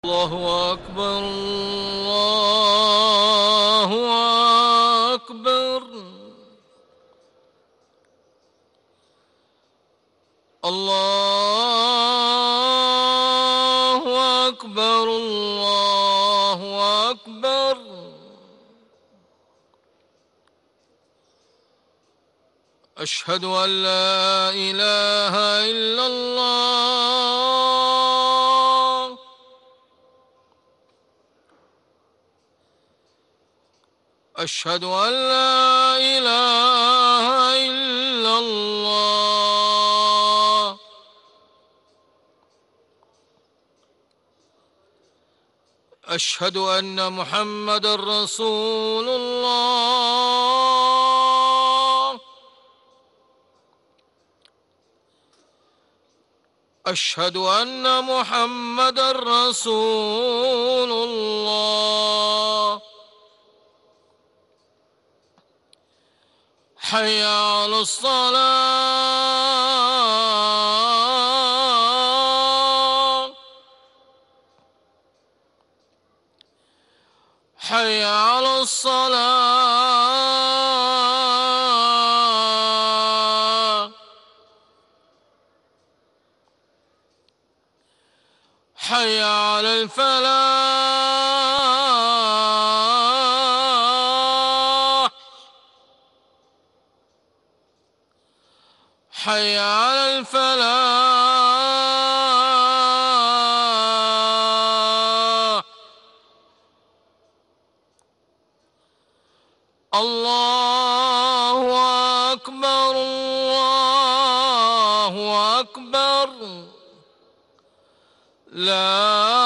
الله أكبر الله أكبر. الله أكبر الله أكبر. أشهد أن لا إله إلا الله. أشهد أن لا إله إلا الله. أشهد أن محمدًا رسول الله. أشهد أن محمدًا رسول الله. حي على الصلاة. حي على الصلاة. حي على الفلاح. حي على الفلاح. الله أكبر الله أكبر. لا